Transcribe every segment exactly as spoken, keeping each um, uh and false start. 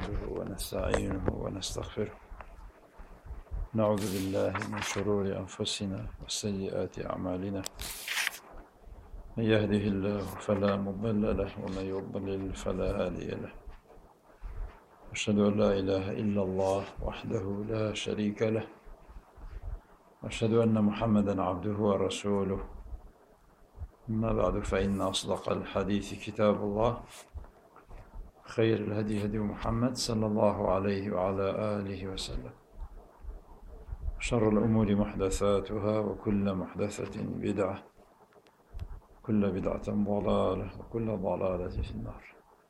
نحمده ونستعينه ونستغفره. نعوذ بالله من شرور أنفسنا وسيئات أعمالنا. من يهده الله فلا مضل له ومن يضلل فلا هادي له. أشهد أن لا إله إلا الله وحده لا شريك له، وأشهد أن محمدا عبده ورسوله. أما بعد، فإن أصدق الحديث كتاب الله، خير الهدي هدي محمد صلى الله عليه وعلى آله وسلم. شر الأمور محدثاتها، وكل محدثة بدعة، كل بدعة ضلالة، وكل ضلالة في النار.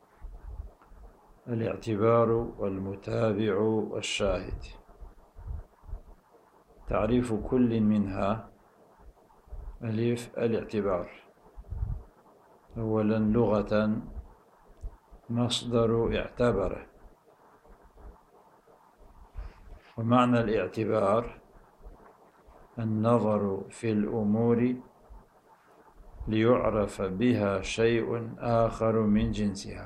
الاعتبار والمتابع والشاهد. تعريف كل منها: ألف الاعتبار. أولا، لغة مصدر اعتبر، ومعنى الاعتبار النظر في الأمور ليعرف بها شيء آخر من جنسها.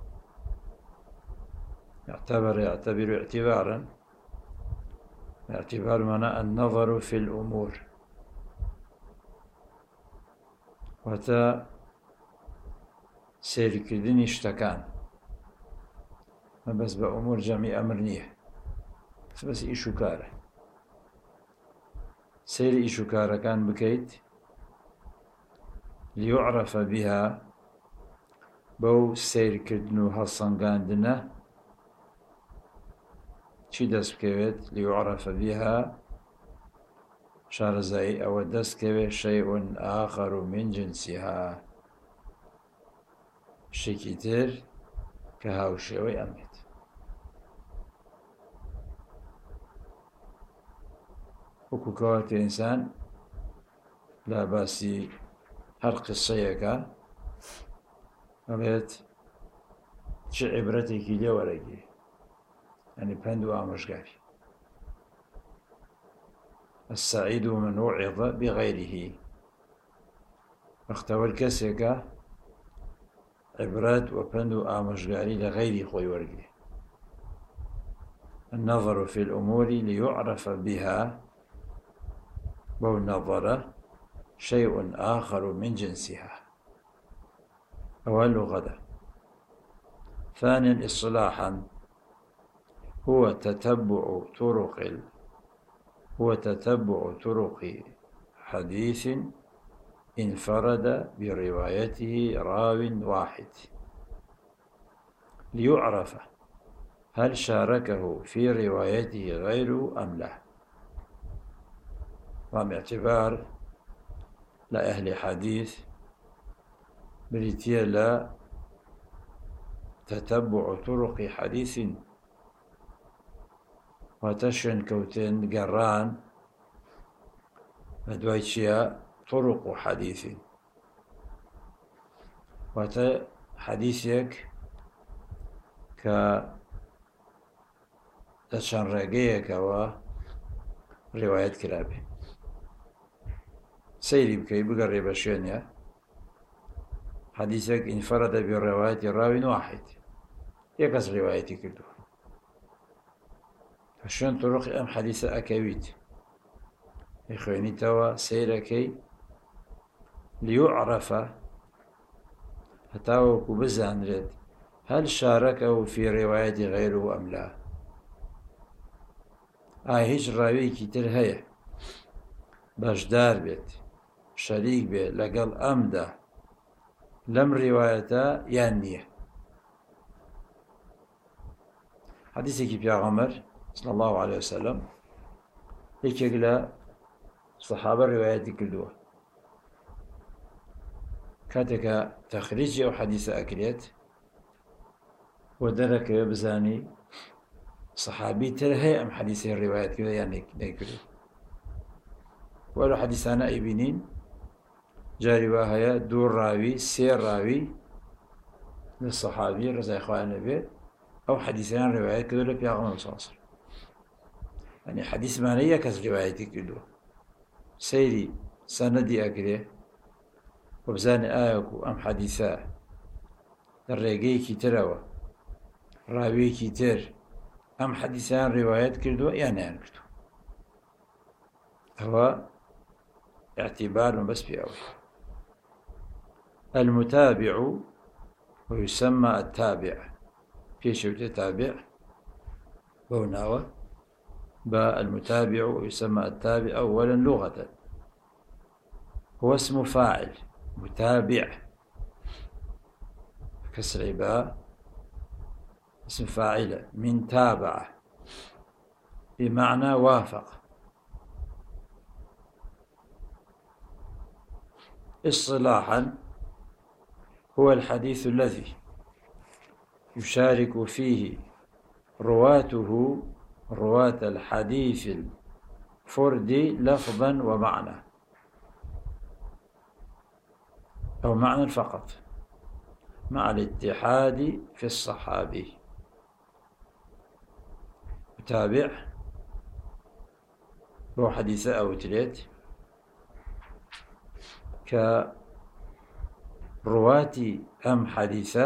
اعتبر يعتبر اعتبارا. الاعتبار معنى النظر في الأمور، وتا سيركردني اشتكان، ما بس بأمور جميع أمر نيه، بس إيشو كاره. سير إيشو كاره كان بكيت ليعرف بها، بو سير كردنو هالصنقاندنا چی دەست بکەوێت؟ ليعرف بها شارزایی ئەوە دەست کەوێت شيء آخر من جنسها، شتێکی تر کە هاوشێوەی ئەمێت. وەکو کەواتە ئینسان لا باسی هەر قسەیەکە ئەڵێت چ عیبرەتێکی لێ وەرەگیری، يعني پند و ئامۆژگاری. السعيد من وعظ بغيره. بەختەوەر کەسێکە عبرات و پند و ئامۆژگاری لە غەیری خۆی وەرگێ. النظر في الأمور ليعرف بها، بو نظرة شيء آخر من جنسها. أول لغة. ثانيا، اصطلاحا هو تتبع طرق هو تتبع طرق حديث انفرد بروايته راو واحد، ليعرف هل شاركه في روايته غيره أم لا. رام اعتبار لأهل حديث بريتيا لا تتبع طرق حديث، وتشن كوتين قران بدويتشيا طرق حديث، وتا حديثك ك تشن رقيك و رواية كلابي سيري بكي بقري بشينيا. حديثك انفرد برواية راو واحد، يكس روايتي كله. فشون طرق أم حديث أكويت إخواني توا سيركي ليعرف هتاوكو بزان رد هل شاركه في رواية غيره أم لا. آه هيج راوي كتير هيا باشدار بيت شريك بيت لقل أمدا لم روايته يانيه. حديثي كي بيغمر صلى الله عليه وسلم يكيق لا صحابة رواياتي كلها كاتك تخريج أو حديث أكليت ودرك بزاني صحابي ترهي أم حديث الروايات كذا يعني نيكلو. ولو حديثانا أيبينين جاري واهيا دور راوي سير راوي للصحابي رضي الله عنه النبي، أو حديثان روايات كذا لك يا غمر صاصر، يعني حديث مانية كز روايتي كله سيري سندي أكله وبزاني آيكو أم حديثا الرقيكي تروى ڕاویەکی تر ئەم حەدیسیان ڕیوایەت کردووە یان نیان کردووە. ئەوە اعتبار بەس پێ ئەوەی المتابع ويسمى التابع پێشەوتێ تابع بەو ناوە با المتابع ويسمى التابع أولا لغة هو اسم فاعل متابع كسر باء اسم فاعل من تابع بمعنى وافق. اصطلاحا هو الحديث الذي يشارك فيه رواته رواة الحديث الفردي لفظا ومعنى أو معنى فقط مع الاتحاد في الصحابي. متابع بو حديثة أو تليت كرواة أم حديثة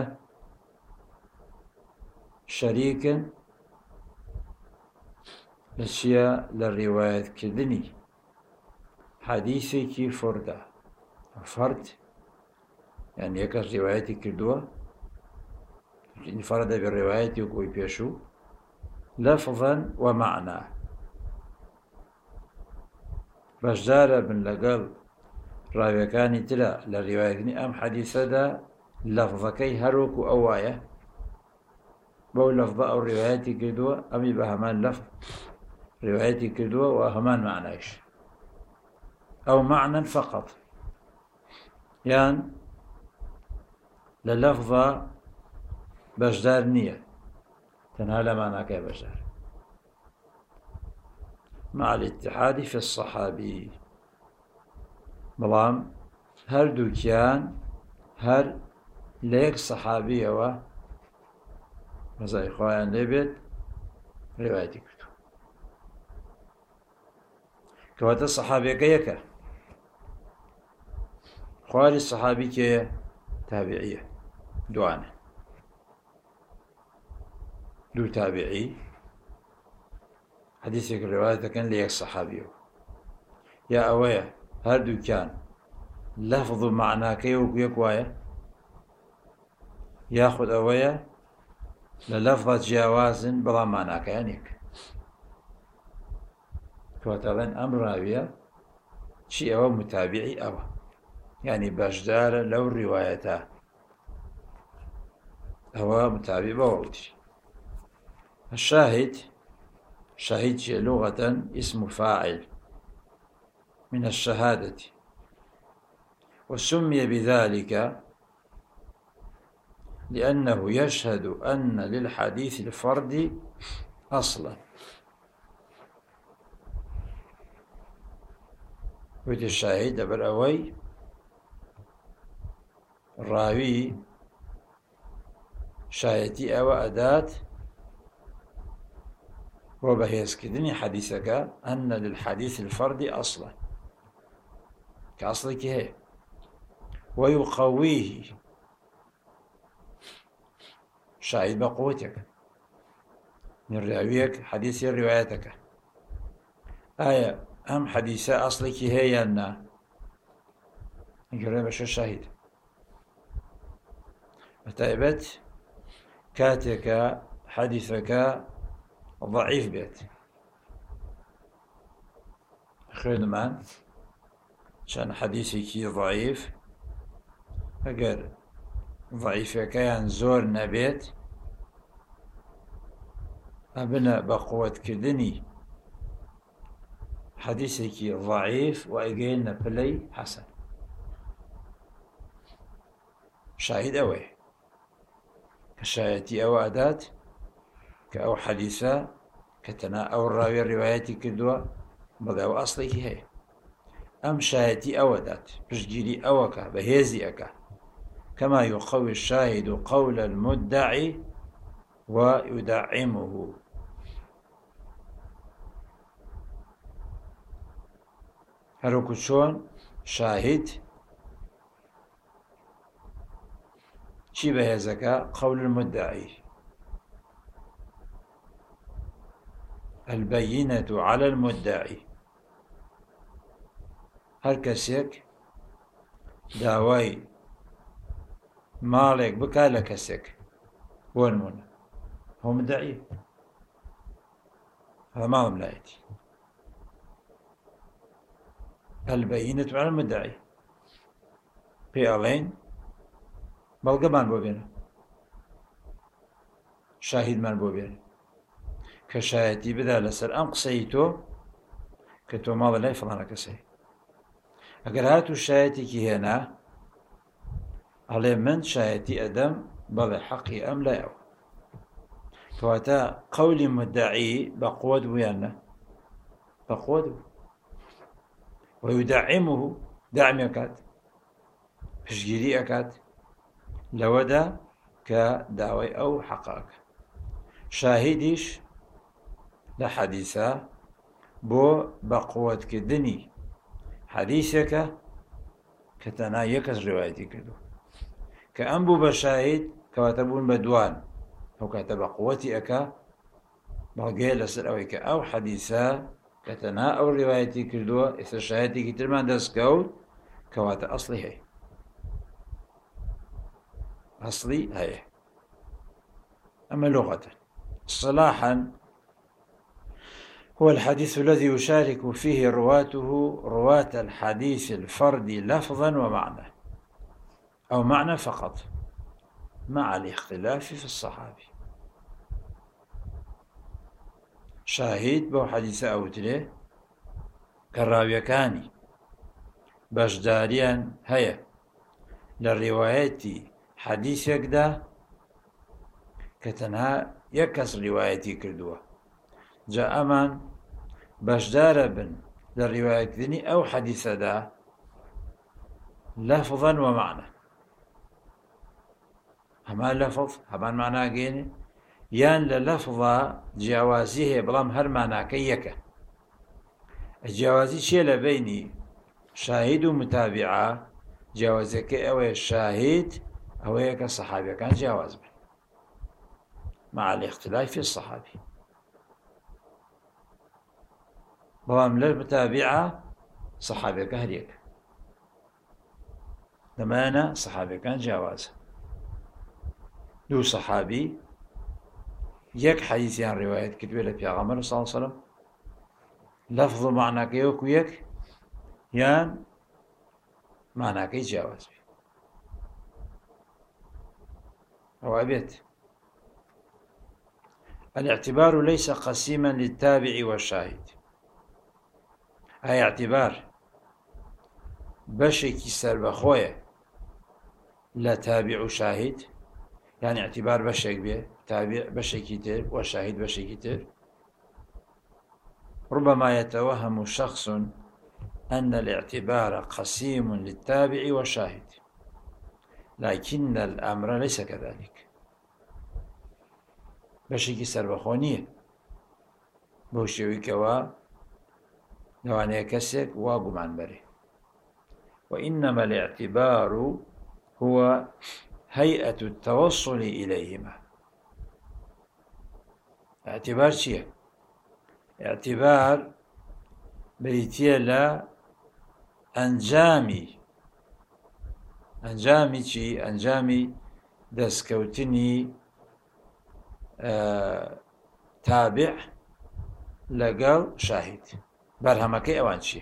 شريكا لشيا للرواية كدني حديثك فردا فرد يعني يكس روايتي كردوة انفرد بالرواية وكوي بيشو لفظا ومعنى بجدار بن لقل راويكاني تلا للرواية أم حديثة دا لفظكي هروك أوايا بو لفظ أو روايتي كردوة أمي بهمان لفظ روايتي كردوة وهمان معناش أو معنى فقط يعني للفظة بجدار نية تنهى معناك يا بجدار مع الاتحاد في الصحابي بلام هر دوكيان هر ليك صحابي و مزاي خوان لبيت روايتي كتو كواتا الصحابي كيكا خوالي الصحابي كي تابعية دوانا دو تابعي حديثك الرواية كان ليك صحابي يا أويا هردو كان لفظ معناك يكوايا ياخذ أويا للفظة جواز بلا معناك يعنيك كواتلين أمر راوية شيء أو متابعي أو يعني باشدار لو الرواية هو متابع بوضي. الشاهد شاهد لغة اسم فاعل من الشهادة وسمي بذلك لأنه يشهد أن للحديث الفردي أصلا. ويت الشاهد بالأوي الراوي شاهدي أو أداة وبهيز كدني حديثك أن للحديث الفردي أصلا كأصلك هي ويقويه شاهد بقوتك من راويك حديث روايتك آية أم حديثة أصلك هي أن يقول بشر شاهد وتأبت كاتك حديثك ضعيف بيت خير من شان حديثك ضعيف أجر ضعيف كان زور نبيت أبنى بقوة كدني حديثك ضعيف وأجينا بلي حسن شاهد أوي كشاهدتي أو أداة كأو حديثة كتنا أو الراوي الرواياتي كدوا بضعو أصلك هي أم شاهدتي أو أداة بشجيري أوك بهيزي أكا كما يقوي الشاهد قول المدعي ويدعمه. هروكو شون شاهد شي بهيزك قول المدعي البينة على المدعي هر کەسێک داوای ماڵێک بکات لە کەسێک بۆ نمونە هەو مدعی هذا ماڵم لایەتی البينة على المدعي پێ ئەڵێن بەڵگەمان بۆ بێنە شاهیدمان بۆ بێنە کە شایەتی بدا لەسەر ئەم قسەی تۆ کە تۆ ماڵە لای فڵانە کەسەی ئەگەر هاتوو شایەتێکی هێنا ئەڵێ من شایەتی ئەدەم بەڵێ حەقی ئەم لایەوە کەواتە قەولی مدعی بە قووەت بوو یان نە بە قووەت بوو ويدعمه دعم ئەکات پشتگیری ئەکات لەوەدا کە داوای ئەو حەقاکە شاهیدیش لە حەدیثە بۆ بە قووەتکردنی حەدیثێکە کە تەنها یەک کەس ڕێوایەتی کردو کە ئەم بوو بە شاهید کەواتە بوون بە دوان ئەو کاتە بە قووەتی ئەکا بەڵگەیە لەسەر ئەوەی کە ئەو حەدیثە کە تەنها ئەو ڕێوایەتی کردووە ئێستا شایەتێکی ترمان دەستکەوت کەواتە ئەسڵی هەیە ئەسڵی هەیە ئەمە لغەتە اصطلاحا هو الحديث الذي يشارك فيه رواته رواة الحديث الفردي لفظا ومعنى أو معنى فقط مع الاختلاف في الصحابي شاهد بو حديث أوتري كالراويكاني باشداريان هيا للروايات حديث يكدا كتنها يكس روايتي كردوه جاء أمان باشدار بن للرواية ذني أو حديث دا لفظا ومعنى هما لفظ هما معنى جيني يان للفظة جوازيه بلام هر معنى كيكا الجوازي شيء لبيني شاهد ومتابعة جوازك أو الشاهد أو هيك الصحابي كان جواز به مع الاختلاف في الصحابي بەڵام لە متابعە سەحابەکە هەریەک لەمانە سەحابەکان جیاوازە دوو سەحابی یەک حەدیثیان ڕێوایەت کردووە لە پێغەمبەر صلی الله علیه وسلم لەفظ و معناکەی وەکو یەک یان معناکەی جیاواز بێت ئەوە بێت الاعتبار ليس قسيما للتابع والشاهد هاي اعتبار بشكي سربخوية لا تابع وشاهد يعني اعتبار بشك بيه تابع بشكي تر وشاهد بشكي تر ربما يتوهم شخص أن الاعتبار قسيم للتابع والشاهد لكن الأمر ليس كذلك بشكي سربخونية بوشيوي كوا لوانەیە کەسێک وا گومان بەرێ وإنما الاعتبار هو هيئة التوصل إليهما اعتبار چییە؟ اعتبار بریتیە لە ئەنجامی ئەنجامی چی؟ ئەنجامی دەستکەوتنی تابع لەگەڵ شاهید بەرهەمەکەی ئەوان چییە؟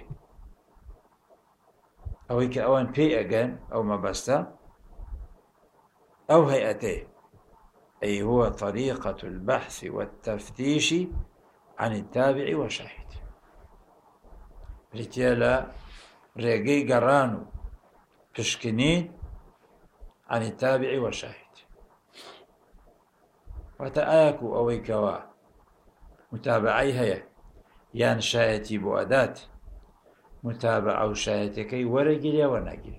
ئەوەی کە ئەوان پێی ئەگەن ئەو مەبەستە ئەو هەیئەتەیە أي هو طريقة البحث والتفتيش عن التابع والشاهد ريتيالا ريقي قرانو تشكنين عن التابع والشاهد وتآكو أوي كوا متابعي هيا يان شاهدي بو أداة متابعة وشاهدكي ورقليا ونقلت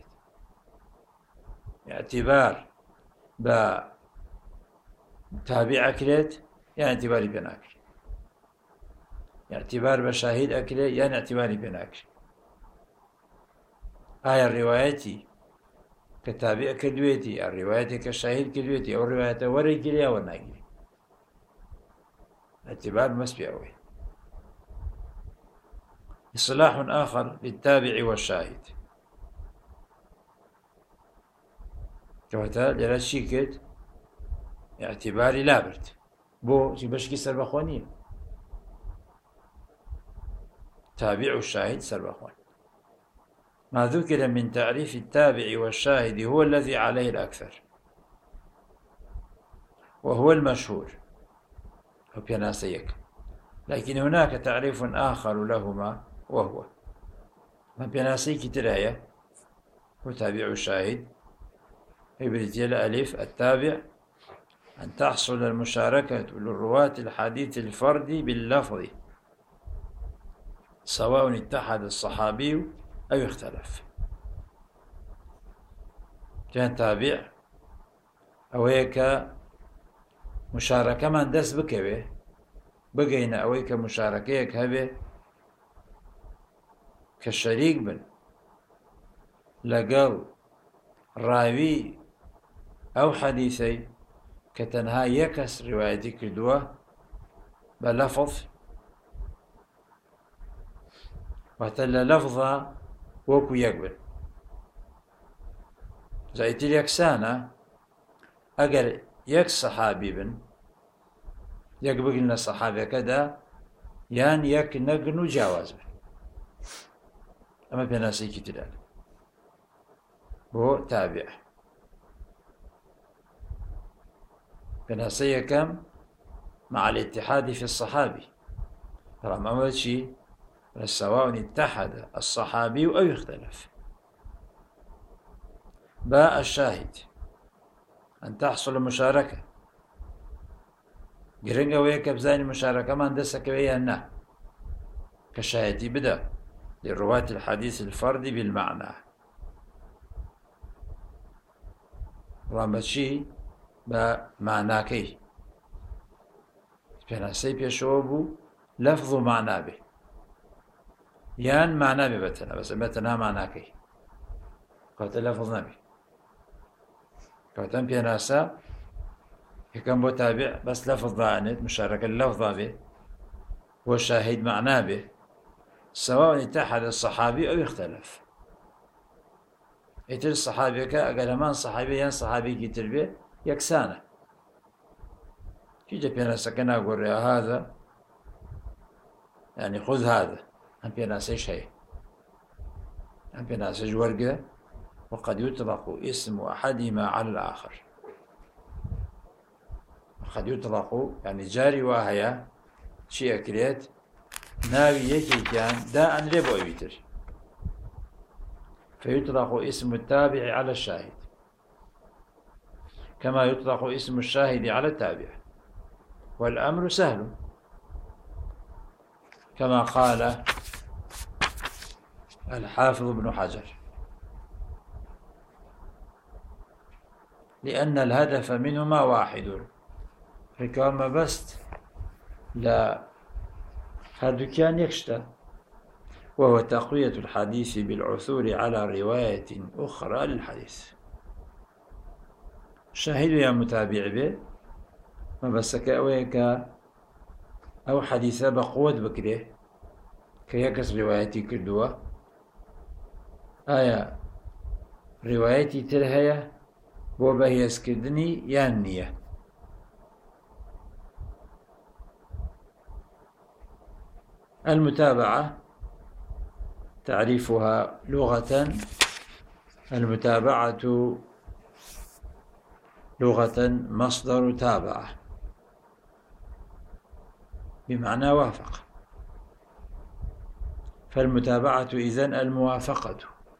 اعتبار با تابع أكلت يعني اعتباري بناكل اعتبار بشاهد أكله يعني اعتباري بناكل آية الروايتي كتابع كدويتي الرواية كشاهد كدويتي أو الرواية ورقليا ونقلت اعتبار مسبي أوي اصطلاح آخر للتابع والشاهد كواتا لێرە چی کرد اعتباری لابرد بۆ چی بەشکی سەربەخۆنیە تابع والشاهد سەربەخۆن. ما ذكر من تعريف التابع والشاهد هو الذي عليه الأكثر وهو المشهور أو بيناسيك، لكن هناك تعريف آخر لهما وهو ما بيناسيك ترايا وتابع الشاهد يبرتيل ألف التابع أن تحصل المشاركة للرواة الحديث الفردي باللفظ سواء اتحد الصحابي أو اختلف. كان تابع أو هيك مشاركة من دس بكوي بقينا أو هيك مشاركة هبه كالشريك بن لقل راوي أو حديثي كتنها يكس روايتي كدوة بلفظ وتل لفظة وكو يقبل زيت اليكسانة أجر يكس صحابي بن يقبل لنا صحابي كذا يان يك نقنو جاوز بن أما بناسي كتلال هو تابع بناسي كم مع الاتحاد في الصحابي رغم أول شيء سواء اتحد الصحابي أو يختلف. باء الشاهد أن تحصل مشاركة قرنقا ويكا بزاني مشاركة ما اندسك ويانا كالشاهد بدأ لرواة الحديث الفردي بالمعنى رامشي بمعناكي بناسي بيشوبو لفظ معنى به يان معنى به بتنا بس بتنا معناكي قلت لفظ نبي قلت بيناسا كم بتابع بس لفظ ضانت مشاركة اللفظ به والشاهد معنى به سواء اتحد الصحابي أو يختلف. يتر الصحابي كأجلمان صحابي ين صحابي كتر به يكسانه كي جا بيناسا كنا أقول هذا يعني خذ هذا أم بيناسا شيء أم بيناسا جورجة وقد يطلق اسم أحدهما على الآخر وقد يطلق يعني جاري وهي شيء أكريت ناوي يكي كان دا أن ربو يبتر فيطلق اسم التابع على الشاهد كما يطلق اسم الشاهد على التابع والأمر سهل كما قال الحافظ ابن حجر لأن الهدف منهما واحد فكما بست لا هردوكيان يكشتا وهو تقوية الحديث بالعثور على رواية أخرى للحديث. شاهد يا متابع به ما بسك أويك أو حديثة بقوة بكره كي يكس روايتي كردوة آية روايتي ترهية وبهي اسكدني يانية المتابعة تعريفها لغة المتابعة لغة مصدر تابعة بمعنى وافق، فالمتابعة إذن الموافقة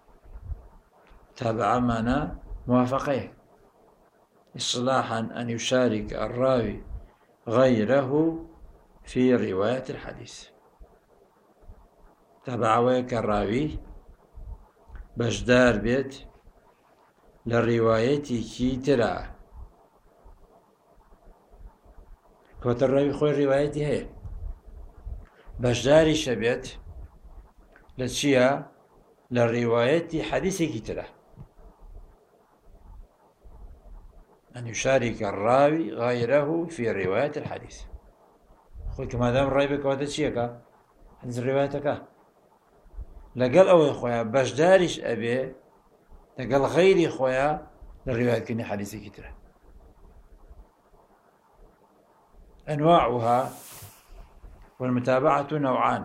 تابع معنى موافقين اصطلاحا أن يشارك الراوي غيره في رواية الحديث. تابع ويك الراوي بجدار بيت للرواية كي ترى كوت الراوي خوي روايتي هي بجداري شبيت لتشيا للرواية حديثي كي ترى أن يشارك الراوي غيره في رواية الحديث. خوي كما دام الراوي بك وتشيكا حديث روايتك لەگەڵ ئەوەی خۆیان بەشداریش ئەبێ لەگەڵ غەیری خۆیان لە ڕیوایەتکردنی حەدیثێکی ترە. أنواعها والمتابعة نوعان.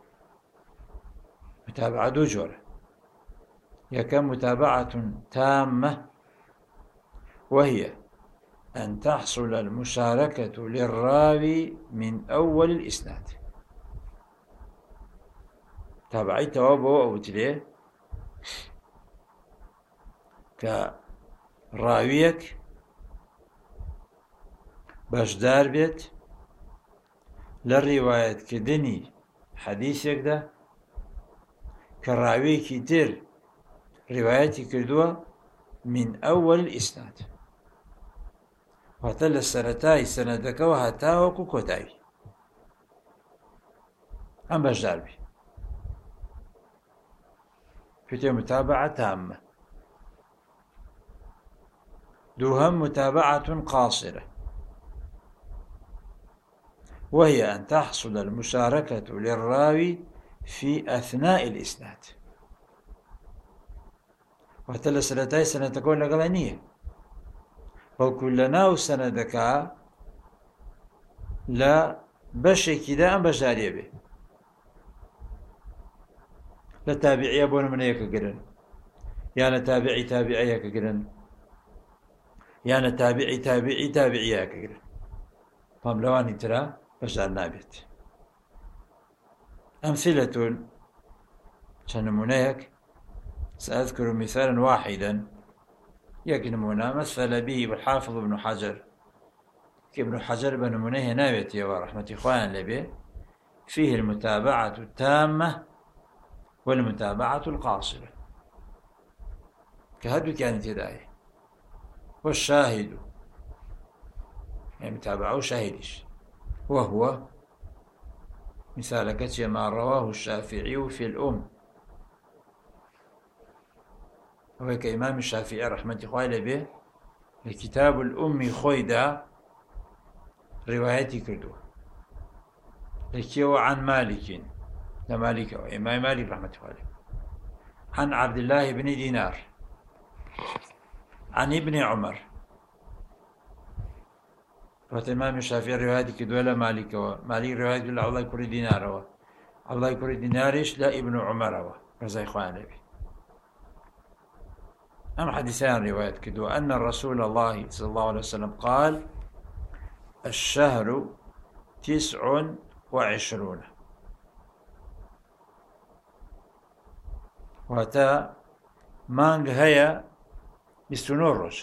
متابعة دو جورة، يكن متابعة تامة وهي أن تحصل المشاركة للراوي من أول الإسناد. تابعي توابه أو تليه كراويك باشدار بيت للرواية كدني حديثك ده كراوي كتير روايتي كردوه من أول الإسناد وهتل السنتاي سندك وهتاوك وكتاوي أم باشدار بي في متابعة تامة. دوهم متابعة قاصرة، وهي أن تحصل المشاركة للراوي في أثناء الإسناد وهتل سنتاي سنتك ولا قلانية وكلنا سندك لا بشي كده أم بشاري به لتابعي أبونا من يك قرن يا تابعي تابعي يك قرن يا تابعي تابعي تابعي يك قرن فهم لواني ترى بشار نابت. أمثلة شنمونيك سأذكر مثالا واحدا يكنمونا مثل به الحافظ ابن حجر ابن حجر بن منيه نابتي ورحمة إخوان لبه فيه المتابعة التامة والمتابعة القاصرة كهدو كانت يداي والشاهد يعني متابعه شاهدش وهو مثال كتي ما رواه الشافعي في الأم وهو كإمام الشافعي رحمة الله به الكتاب الأم خويدا روايتي كردوه لكيو عن مالك لمالك وإمام مالك رحمة الله عليه عن عبد الله بن دينار عن ابن عمر وإمام الشافعي روايتي كردوه لمالك ومالك روايتي كردوه الله يكري دينار الله يكري دينارش لا ابن عمر رضي الله عنه. أم حديثان رواية كردوه أن الرسول الله صلى الله عليه وسلم قال الشهر تسع وعشرون واتا مانغ هيا بستنورج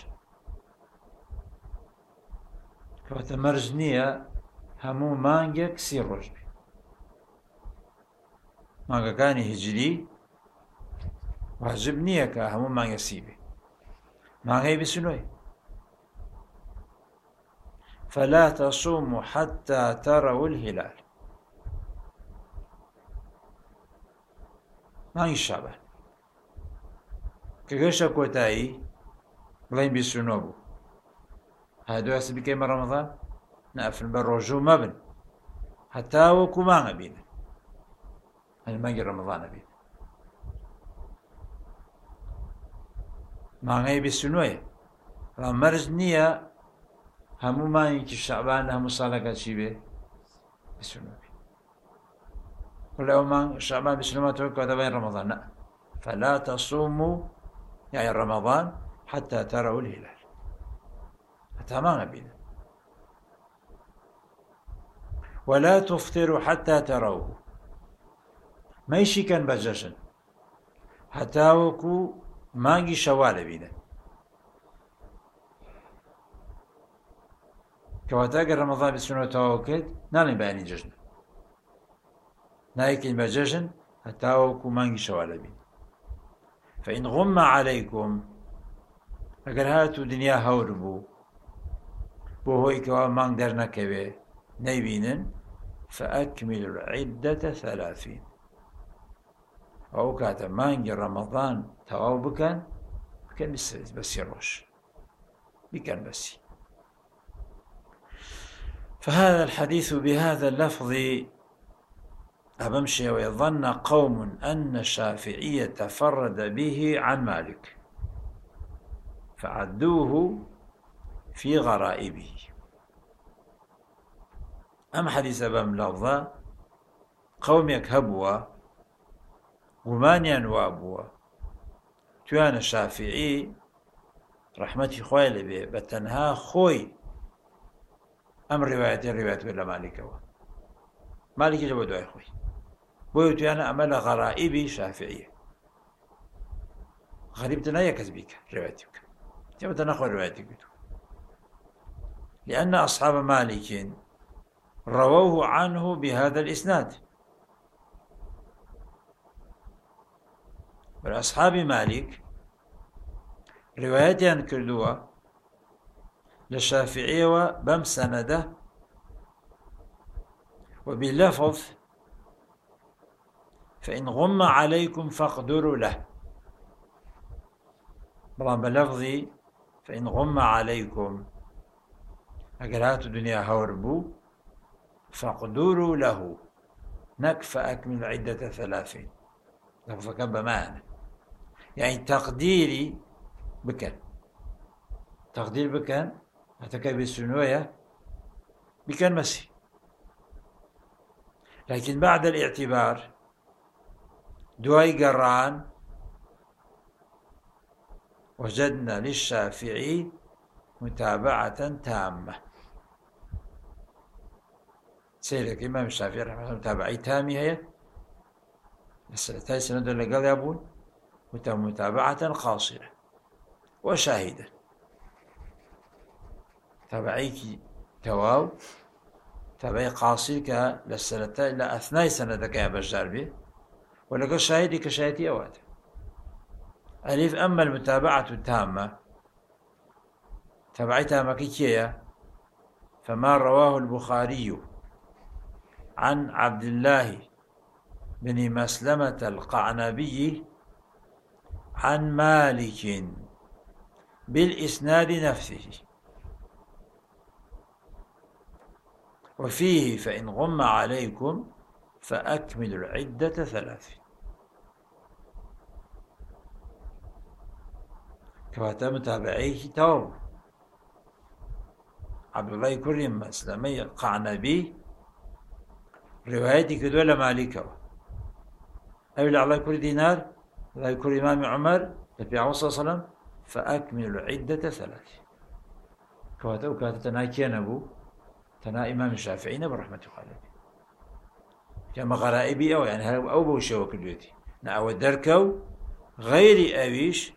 واتا مرجنية همو مانغك سيروج مانغا كاني هجري وهجبنية كهمو مانغ سيبي مانغ هيا بسنوي فلا تصوموا حتى تروا الهلال مانغ الشعبان كغشا كوتاي بلين بسنوبو هادو يحسب كيما رمضان نافل بالرجو مبن حتى وكو ما بينا أنا ما رمضان بينا ما غيب السنوية مرز نية همو ما ينكي الشعبان همو صالحة شيبه السنوية ولو ما شعبان بسنوات توقع بين رمضان لا فلا تصوموا يعني رمضان حتى تروا الهلال حتى ما بينا ولا تفطروا حتى تروه ما يشي كان بجشن حتى وكو مانجي شوال بينا كواتاقر رمضان بسنوة توقيت نالي باني جشن نايكين بجشن حتى وكو مانجي شوال بينا فإن غم عليكم اگر هاتو دنيا هوربو بو هوي كوا مانج در نكبه نيبينن فأكملوا العدة ثلاثين أو كاتا مانج رمضان تواو بكن بكن بس بس يروش بكن بس. فهذا الحديث بهذا اللفظ أبمشي ويظن قوم أن الشافعي تفرد به عن مالك فعدوه في غرائبه. أم حديث بام لفظة قوم يكهبوا ومانيا وابوا توان الشافعي رحمتي خوي لبي بتنها خوي أم رواية رواية ولا مالك مالك جاب دعاء خوي بويت أنا أمل غرائبي شافعية غريبتنا يكذبك روايتك جاب تنخوي روايتك لأن أصحاب مالك رووه عنه بهذا الإسناد. والأصحاب مالك روايتان كردوا للشافعي وبم سنده وباللفظ فإن غم عليكم فاقدروا له. بلان بلفظي فإن غم عليكم أقرات الدنيا هوربو فاقدروا له نك فأكمل عدة ثلاثين لفظ كان بمعنى يعني تقديري بكن تقدير بكن هتكي بالسنوية بكن مسي. لكن بعد الاعتبار دواي قران وجدنا للشافعي متابعة تامة. سيدك الإمام الشافعي رحمه الله متابعة تامة هي السنتين سنة اللي قال يابون متابعة قاصرة وشاهدة تابعيك تواو تابعي قاصرك للسنتين لا أثناء سنتك يا بجار به ولقى شاهدي كشاهدي أواد ألف. أما المتابعة التامة تابعي تامة كيكية فما رواه البخاري عن عبد الله بن مسلمة القعنبي عن مالك بالإسناد نفسه وفيه فإن غم عليكم فأكملوا العدة ثلاث كواتا متابعيه توب عبد الله كريم مسلمي القعنبي روايتي كدولة مالكة أولى الله كل دينار الله كل إمام عمر النبي عليه الصلاة والسلام فأكملوا العدة ثلاث كواتا وكاتا تناكي نبو تنا إمام الشافعي نبو رحمة الله عليه كما غرائبي أو يعني أو بوشي وكليتي نعو الدركو غير أبيش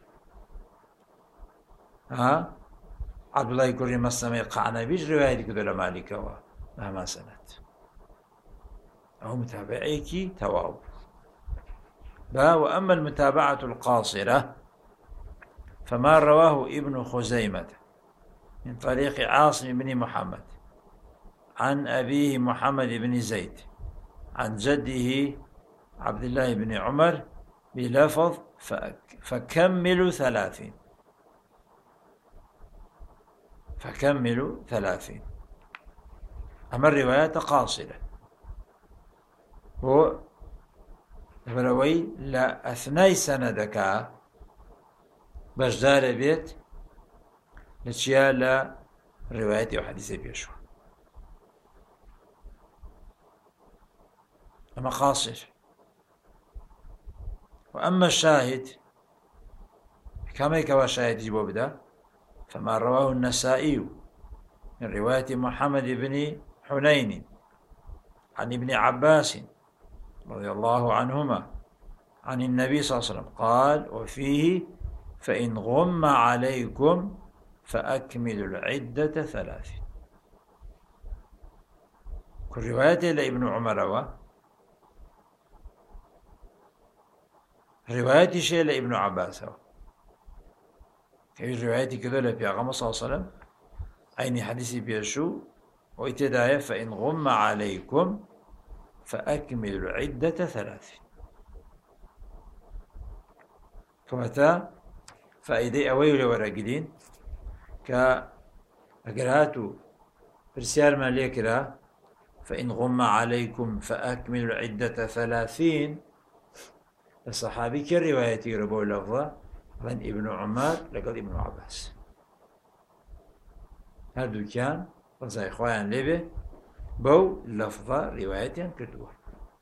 ها عبد الله كريم مسلمي القعنبي روايتي كدولة مالكة مهما سنت أو متابعيكي تواب با. وأما المتابعة القاصرة فما رواه ابن خزيمة من طريق عاصم بن محمد عن أبيه محمد بن زيد عن جده عبد الله بن عمر بلفظ فكملوا ثلاثين فكملوا ثلاثين. أما الروايات قاصرة هو فلوي لا أثناء سندك بجدار بيت لتشيا لا روايتي وحديثي بيشو. أما قاصر. وأما الشاهد كما يكوى شاهد جيبه بدا فما رواه النسائي من رواية محمد بن حنين عن ابن عباس رضي الله عنهما عن النبي صلى الله عليه وسلم قال وفيه فإن غم عليكم فأكملوا العدة ثلاث. كل رواية لابن عمر رواية شيء لابن عباس كي رواية كذا لبيغمى صلى الله عليه وسلم أين حديثي بيشو وإتداية فإن غم عليكم فأكملوا العدة ثلاث. كمتا فإيدي أويل ورقدين كأقراتو برسيار ما ليكرا فإن غم عليكم فأكملوا العدة ثلاثين. الصحابي كالرواية ربو لفظة عن ابن عمر لقد ابن عباس هردو كان رضي إخوان لبه بو لفظة رواية كردوه.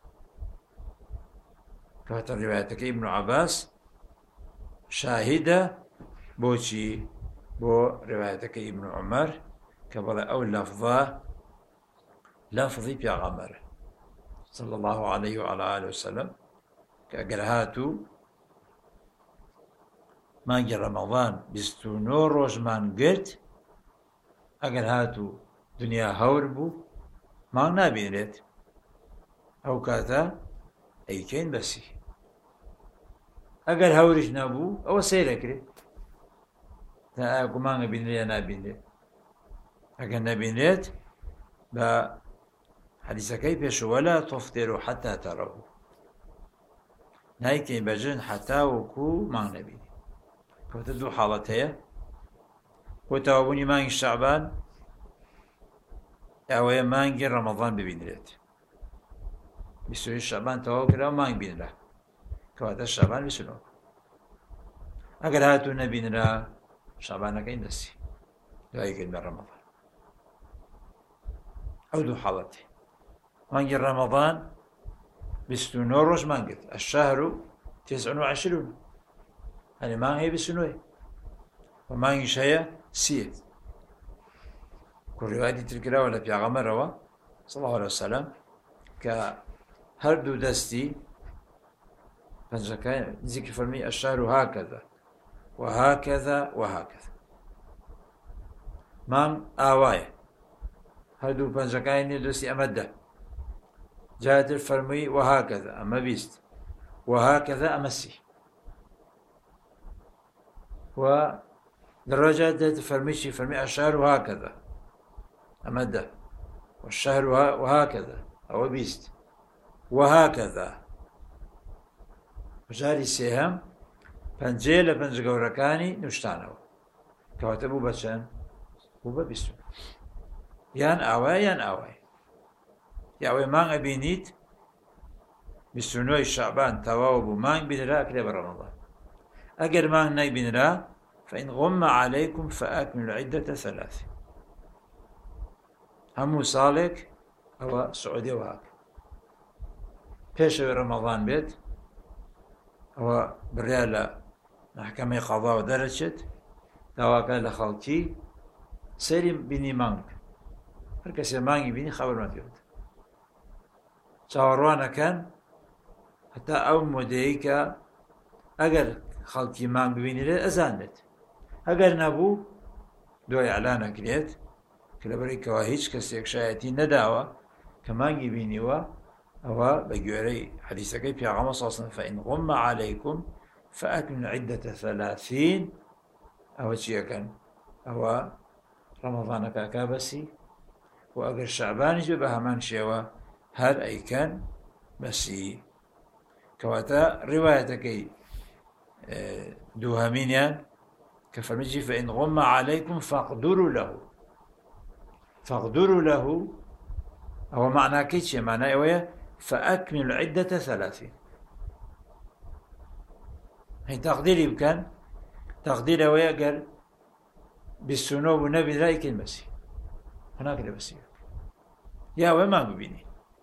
كانت روايتك ابن عباس شاهدة بوشي بو روايتك ابن عمر كبر أو لفظة لفظي بيغمر صلى الله عليه وعلى آله وسلم كأجرهاتو ما جر رمضان بستونو روجمان قلت أجرهاتو دنيا هوربو ما نابينت أو كاتا أي كين بسي أجر هورش نابو أو سيركري تا أكو ما نبيني نابينت أجر نابينت با حديث كيفش ولا تفطروا حتى تروا نايكي بجن حتى وكو ما نبي كوتدو حالتها وتوابوني مانج شعبان أو مانج رمضان ببينرت بسوي شعبان توكل مانج بينره كواتا شعبان بسنو أقل هاتو نبينرا شعبان كاين دسي لايك من رمضان أو دو حالته مانج رمضان بستونو روج مانجت الشهر تسع وعشرون يعني ما هي بسنوي ومانج شيء سيت كل رواية تلك ولا في عمر روا صلى الله عليه وسلم كهردو دستي فنجكاين ذكر فرمي الشهر هكذا وهكذا وهكذا مام آواي هردو فنجكاين دستي أمده جاءت الفرمي وهكذا أما بيست وهكذا أمسي ودرجة جاءت الفرمي شي فرمي الشهر وهكذا أمده والشهر وهكذا أو بيست وهكذا وجاري سيهم بنجيل بنجغوركاني نشتانو كواتبو بچن بوبا بيستو يان آواي يان آواي ياوي مان أبينيت بسنوي شعبان تواو بو مان بنرا كده برمضان أجر مان ناي بنرا فإن غم عليكم فأكملوا العدة ثلاثة همو صالك أو سعودي وهاك بيش رمضان بيت أو بريالة محكمة قضاء ودرجت دواكا لخلقي سيري بني مانك هركسي ماني بني خبر ما تيود چاوەڕوانە كان حتى أو مدەیە ئەگەر خەڵکی مانگ ببینێت ئەزانێت ئەگەر نەبوو دوای ئەعلانەکرێت کە لەبەرەوەی هیچ کەسێک شایەتی نەداوە کە مانگی بینیوە ئەوە بە گوێرەی حەدیثەکەی پێغەمبەر صلی الله علیه و سلم فإن غم عليكم فأكملوا العدة ثلاثين ئەوە چیەکەن ئەوە ڕەمەضانەکە کابەسی و ئەگەر شەعبانیش بە هەمان شێوە هر أي كان بسي كواتا روايتكي دوهامينيان كفرمجي فإن غم عليكم فاقدروا له فاقدروا له هو معنى كيتش معنى إيوه فأكملوا العدة ثلاثين هي تقديري بكان تقدير إيوه قال بالسنوب والنبي ذلك المسيح هناك المسيح يا وما ببيني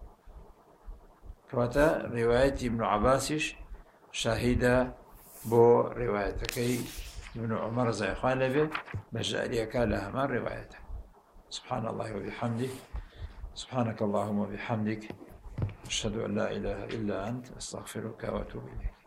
كواتا رواية ابن عباسش شاهدة بو روايتكي ابن عمر زي إخوان لبي بجألي كالها من روايته. سبحان الله وبحمده سبحانك اللهم وبحمدك أشهد أن لا إله إلا أنت أستغفرك وأتوب إليك.